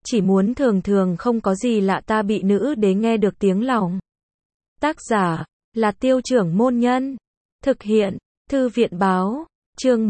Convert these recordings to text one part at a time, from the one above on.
chỉ muốn thường thường không có gì lạ ta bị nữ đế nghe được tiếng lòng. Tác giả là Tiêu Trưởng Môn Nhân. Thực hiện Thư viện Báo. Chương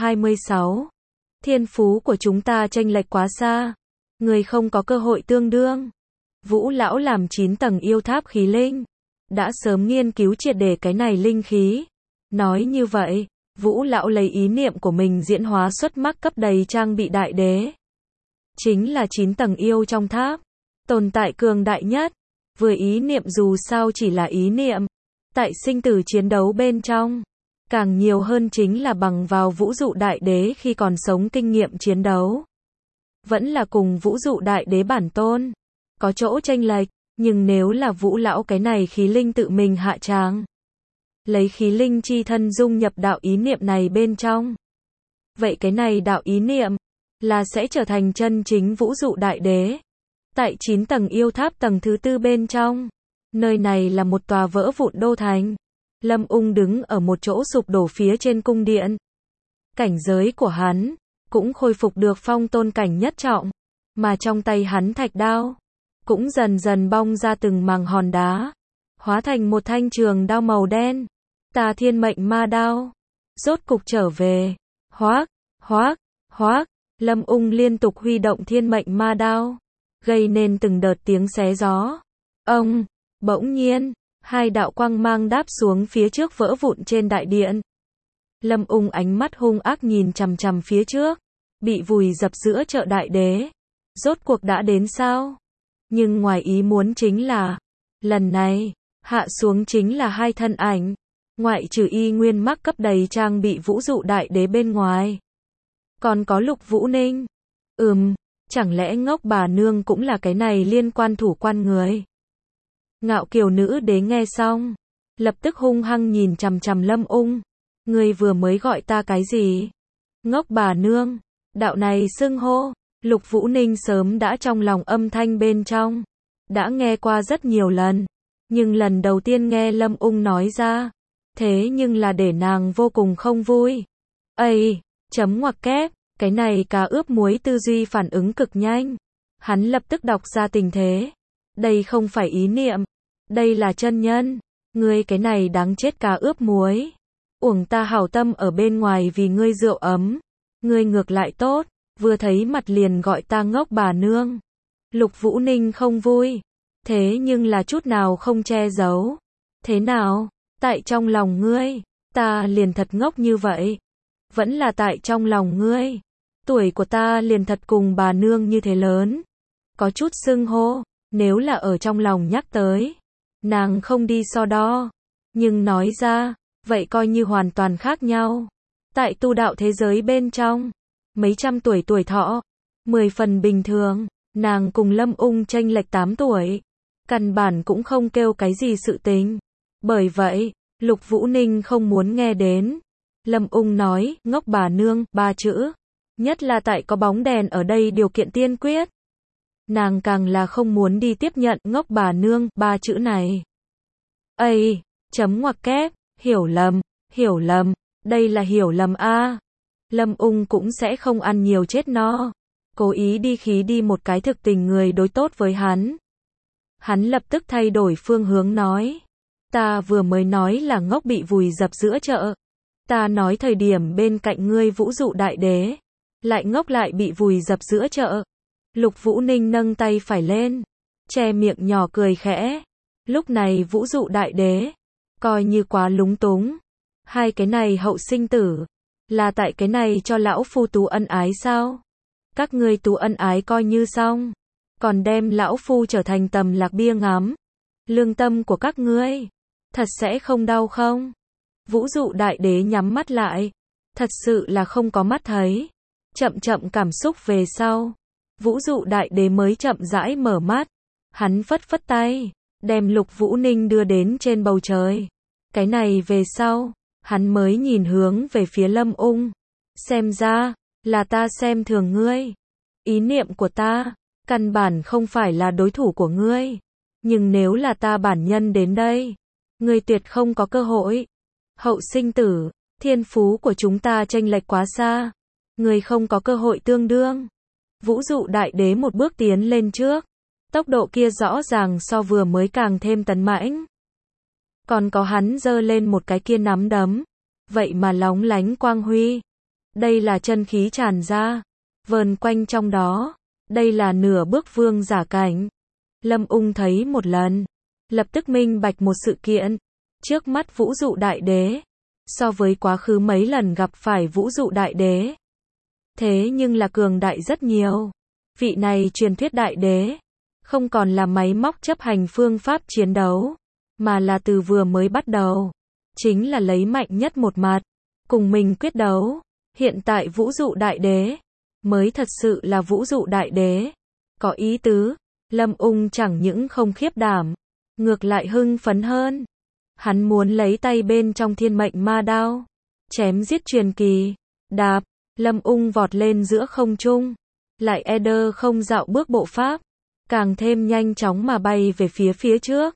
126. Thiên phú của chúng ta chênh lệch quá xa, người không có cơ hội tương đương. Vũ lão làm 9 tầng yêu tháp khí linh, đã sớm nghiên cứu triệt để cái này linh khí. Nói như vậy, Vũ lão lấy ý niệm của mình diễn hóa xuất mắc cấp đầy trang bị đại đế. Chính là 9 tầng yêu trong tháp, tồn tại cường đại nhất. Vừa ý niệm dù sao chỉ là ý niệm, tại sinh tử chiến đấu bên trong, càng nhiều hơn chính là bằng vào vũ dụ đại đế khi còn sống kinh nghiệm chiến đấu. Vẫn là cùng vũ dụ đại đế bản tôn, có chỗ chênh lệch, nhưng nếu là Vũ lão cái này khí linh tự mình hạ tràng, lấy khí linh chi thân dung nhập đạo ý niệm này bên trong, vậy cái này đạo ý niệm là sẽ trở thành chân chính vũ dụ đại đế. Tại 9 tầng yêu tháp tầng thứ 4 bên trong, nơi này là một tòa vỡ vụn đô thành. Lâm Ung đứng ở một chỗ sụp đổ phía trên cung điện. Cảnh giới của hắn cũng khôi phục được phong tôn cảnh nhất trọng, mà trong tay hắn thạch đao cũng dần dần bong ra từng mảng hòn đá, hóa thành một thanh trường đao màu đen. Tà Thiên Mệnh Ma Đao rốt cục trở về. Hoác, hoác, hoác, Lâm Ung liên tục huy động Thiên Mệnh Ma Đao, gây nên từng đợt tiếng xé gió. Ông, bỗng nhiên, hai đạo quang mang đáp xuống phía trước vỡ vụn trên đại điện. Lâm Ung ánh mắt hung ác nhìn chằm chằm phía trước, bị vùi dập giữa chợ đại đế. Rốt cuộc đã đến sao? Nhưng ngoài ý muốn chính là, lần này, hạ xuống chính là hai thân ảnh, ngoại trừ y nguyên mắc cấp đầy trang bị vũ dụ đại đế bên ngoài, còn có Lục Vũ Ninh. Chẳng lẽ ngốc bà nương cũng là cái này liên quan thủ quan người? Ngạo Kiều nữ đế nghe xong, lập tức hung hăng nhìn chằm chằm Lâm Ung. Ngươi vừa mới gọi ta cái gì? Ngốc bà nương, đạo này xưng hô, Lục Vũ Ninh sớm đã trong lòng âm thanh bên trong, đã nghe qua rất nhiều lần, nhưng lần đầu tiên nghe Lâm Ung nói ra, thế nhưng là để nàng vô cùng không vui. Ây, chấm ngoặc kép, cái này cá ướp muối tư duy phản ứng cực nhanh. Hắn lập tức đọc ra tình thế. Đây không phải ý niệm, đây là chân nhân. Ngươi cái này đáng chết cá ướp muối. Uổng ta hảo tâm ở bên ngoài vì ngươi rượu ấm. Ngươi ngược lại tốt, vừa thấy mặt liền gọi ta ngốc bà nương. Lục Vũ Ninh không vui, thế nhưng là chút nào không che giấu. Thế nào, tại trong lòng ngươi, ta liền thật ngốc như vậy. Vẫn là tại trong lòng ngươi, tuổi của ta liền thật cùng bà nương như thế lớn. Có chút xưng hô, nếu là ở trong lòng nhắc tới, nàng không đi so đo, nhưng nói ra, vậy coi như hoàn toàn khác nhau. Tại tu đạo thế giới bên trong, mấy trăm tuổi tuổi thọ, 10 phần bình thường, nàng cùng Lâm Ung chênh lệch 8 tuổi, căn bản cũng không kêu cái gì sự tình. Bởi vậy, Lục Vũ Ninh không muốn nghe đến. Lâm Ung nói, ngốc bà nương, 3 chữ. Nhất là tại có bóng đèn ở đây điều kiện tiên quyết. Nàng càng là không muốn đi tiếp nhận ngốc bà nương, 3 chữ này. Ây, chấm ngoặc kép, hiểu lầm, đây là hiểu lầm a. Lâm Ung cũng sẽ không ăn nhiều chết no. Cố ý đi khí đi một cái thực tình người đối tốt với hắn. Hắn lập tức thay đổi phương hướng nói. Ta vừa mới nói là ngốc bị vùi dập giữa chợ. Ta nói thời điểm bên cạnh ngươi vũ dụ đại đế, lại ngốc lại bị vùi dập giữa chợ. Lục Vũ Ninh nâng tay phải lên, che miệng nhỏ cười khẽ. Lúc này vũ dụ đại đế, coi như quá lúng túng. Hai cái này hậu sinh tử, là tại cái này cho lão phu tú ân ái sao? Các ngươi tú ân ái coi như xong, còn đem lão phu trở thành tầm lạc bia ngắm. Lương tâm của các ngươi, thật sẽ không đau không? Vũ dụ đại đế nhắm mắt lại, thật sự là không có mắt thấy. Chậm chậm cảm xúc về sau, Vũ dụ đại đế mới chậm rãi mở mắt. Hắn phất phất tay, đem Lục Vũ Ninh đưa đến trên bầu trời. Cái này về sau, hắn mới nhìn hướng về phía Lâm Ung. Xem ra, là ta xem thường ngươi. Ý niệm của ta, căn bản không phải là đối thủ của ngươi. Nhưng nếu là ta bản nhân đến đây, ngươi tuyệt không có cơ hội. Hậu sinh tử, thiên phú của chúng ta chênh lệch quá xa. Ngươi không có cơ hội tương đương. Vũ dụ đại đế một bước tiến lên trước. Tốc độ kia rõ ràng so vừa mới càng thêm tấn mãnh. Còn có hắn giơ lên một cái kia nắm đấm. Vậy mà lóng lánh quang huy. Đây là chân khí tràn ra. Vờn quanh trong đó. Đây là nửa bước vương giả cảnh. Lâm Ung thấy một lần. Lập tức minh bạch một sự kiện. Trước mắt vũ dụ đại đế. So với quá khứ mấy lần gặp phải vũ dụ đại đế. Thế nhưng là cường đại rất nhiều. Vị này truyền thuyết đại đế. Không còn là máy móc chấp hành phương pháp chiến đấu. Mà là từ vừa mới bắt đầu. Chính là lấy mạnh nhất một mặt. Cùng mình quyết đấu. Hiện tại vũ dụ đại đế. Mới thật sự là vũ dụ đại đế. Có ý tứ. Lâm Ung chẳng những không khiếp đảm. Ngược lại hưng phấn hơn. Hắn muốn lấy tay bên trong thiên mệnh ma đao. Chém giết truyền kỳ. Đạp. Lâm Ung vọt lên giữa không trung. Lại không dạo bước bộ pháp. Càng thêm nhanh chóng mà bay về phía trước.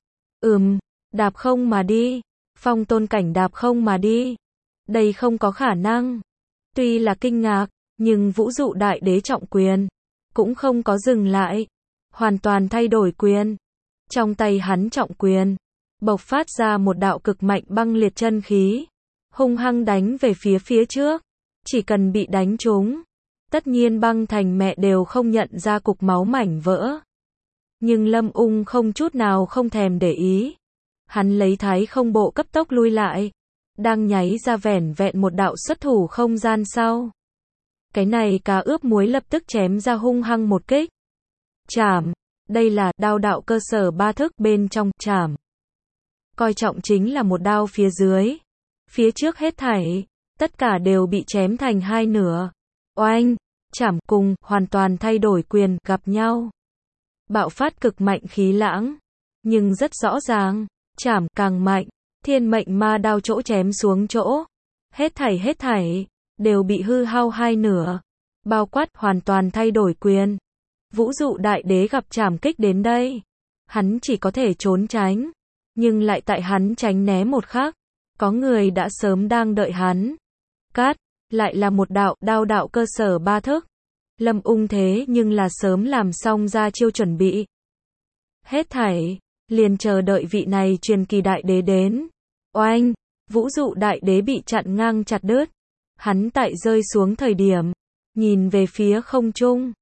Đạp không mà đi. Phong tôn cảnh đạp không mà đi. Đây không có khả năng. Tuy là kinh ngạc, nhưng vũ dụ đại đế trọng quyền. Cũng không có dừng lại. Hoàn toàn thay đổi quyền. Trong tay hắn trọng quyền. Bộc phát ra một đạo cực mạnh băng liệt chân khí. Hung hăng đánh về phía trước. Chỉ cần bị đánh trúng. Tất nhiên băng thành mẹ đều không nhận ra cục máu mảnh vỡ. Nhưng Lâm Ung không chút nào không thèm để ý. Hắn lấy thái không bộ cấp tốc lui lại. Đang nháy ra vẻn vẹn một đạo xuất thủ không gian sau. Cái này cá ướp muối lập tức chém ra hung hăng một kích. Chảm. Đây là đao đạo cơ sở 3 thức bên trong chảm. Coi trọng chính là một đao phía dưới. Phía trước hết thảy. Tất cả đều bị chém thành hai nửa. Oanh. Chảm cùng hoàn toàn thay đổi quyền gặp nhau. Bạo phát cực mạnh khí lãng. Nhưng rất rõ ràng. Chảm càng mạnh. Thiên mệnh ma đao chỗ chém xuống chỗ. Hết thảy. Đều bị hư hao hai nửa. Bao quát hoàn toàn thay đổi quyền. Vũ dụ đại đế gặp chảm kích đến đây. Hắn chỉ có thể trốn tránh. Nhưng lại tại hắn tránh né một khắc. Có người đã sớm đang đợi hắn. Cát. Lại là một đao đạo cơ sở 3 thức. Lâm Ung thế nhưng là sớm làm xong ra chiêu chuẩn bị. Hết thảy. Liền chờ đợi vị này truyền kỳ đại đế đến. Oanh. Vũ dụ đại đế bị chặn ngang chặt đứt. Hắn tại rơi xuống thời điểm. Nhìn về phía không trung.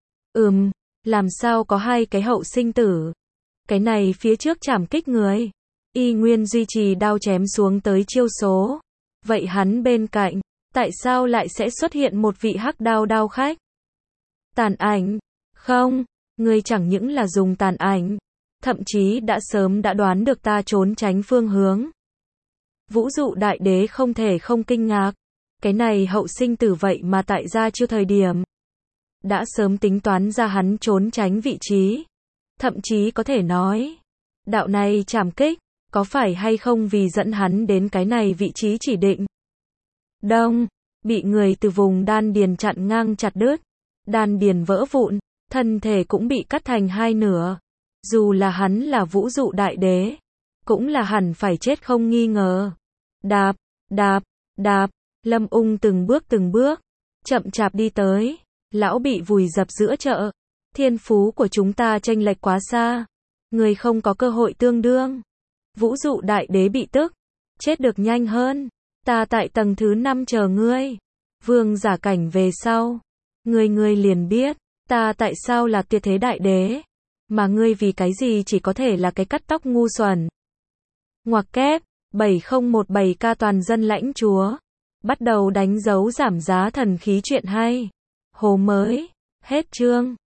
Làm sao có hai cái hậu sinh tử. Cái này phía trước chảm kích người. Y nguyên duy trì đao chém xuống tới chiêu số. Vậy hắn bên cạnh. Tại sao lại sẽ xuất hiện một vị hắc đao khách? Tàn ảnh. Không. Ngươi chẳng những là dùng tàn ảnh. Thậm chí đã sớm đã đoán được ta trốn tránh phương hướng. Vũ dụ đại đế không thể không kinh ngạc. Cái này hậu sinh tử vậy mà tại ra chưa thời điểm. Đã sớm tính toán ra hắn trốn tránh vị trí. Thậm chí có thể nói. Đạo này chảm kích. Có phải hay không vì dẫn hắn đến cái này vị trí chỉ định. Đông. Bị người từ vùng đan điền chặn ngang chặt đứt. Đan điền vỡ vụn. Thân thể cũng bị cắt thành hai nửa. Dù là hắn là vũ dụ đại đế. Cũng là hẳn phải chết không nghi ngờ. Đạp. Lâm Ung từng bước. Chậm chạp đi tới. Lão bị vùi dập giữa chợ. Thiên phú của chúng ta chênh lệch quá xa. Người không có cơ hội tương đương. Vũ dụ đại đế bị tức. Chết được nhanh hơn. Ta tại tầng thứ 5 chờ ngươi. Vương giả cảnh về sau. Ngươi liền biết. Ta tại sao là tuyệt thế đại đế. Mà ngươi vì cái gì chỉ có thể là cái cắt tóc ngu xuẩn. Ngoặc kép. 7017K toàn dân lãnh chúa. Bắt đầu đánh dấu giảm giá thần khí chuyện hay. Hồ mới. Hết chương.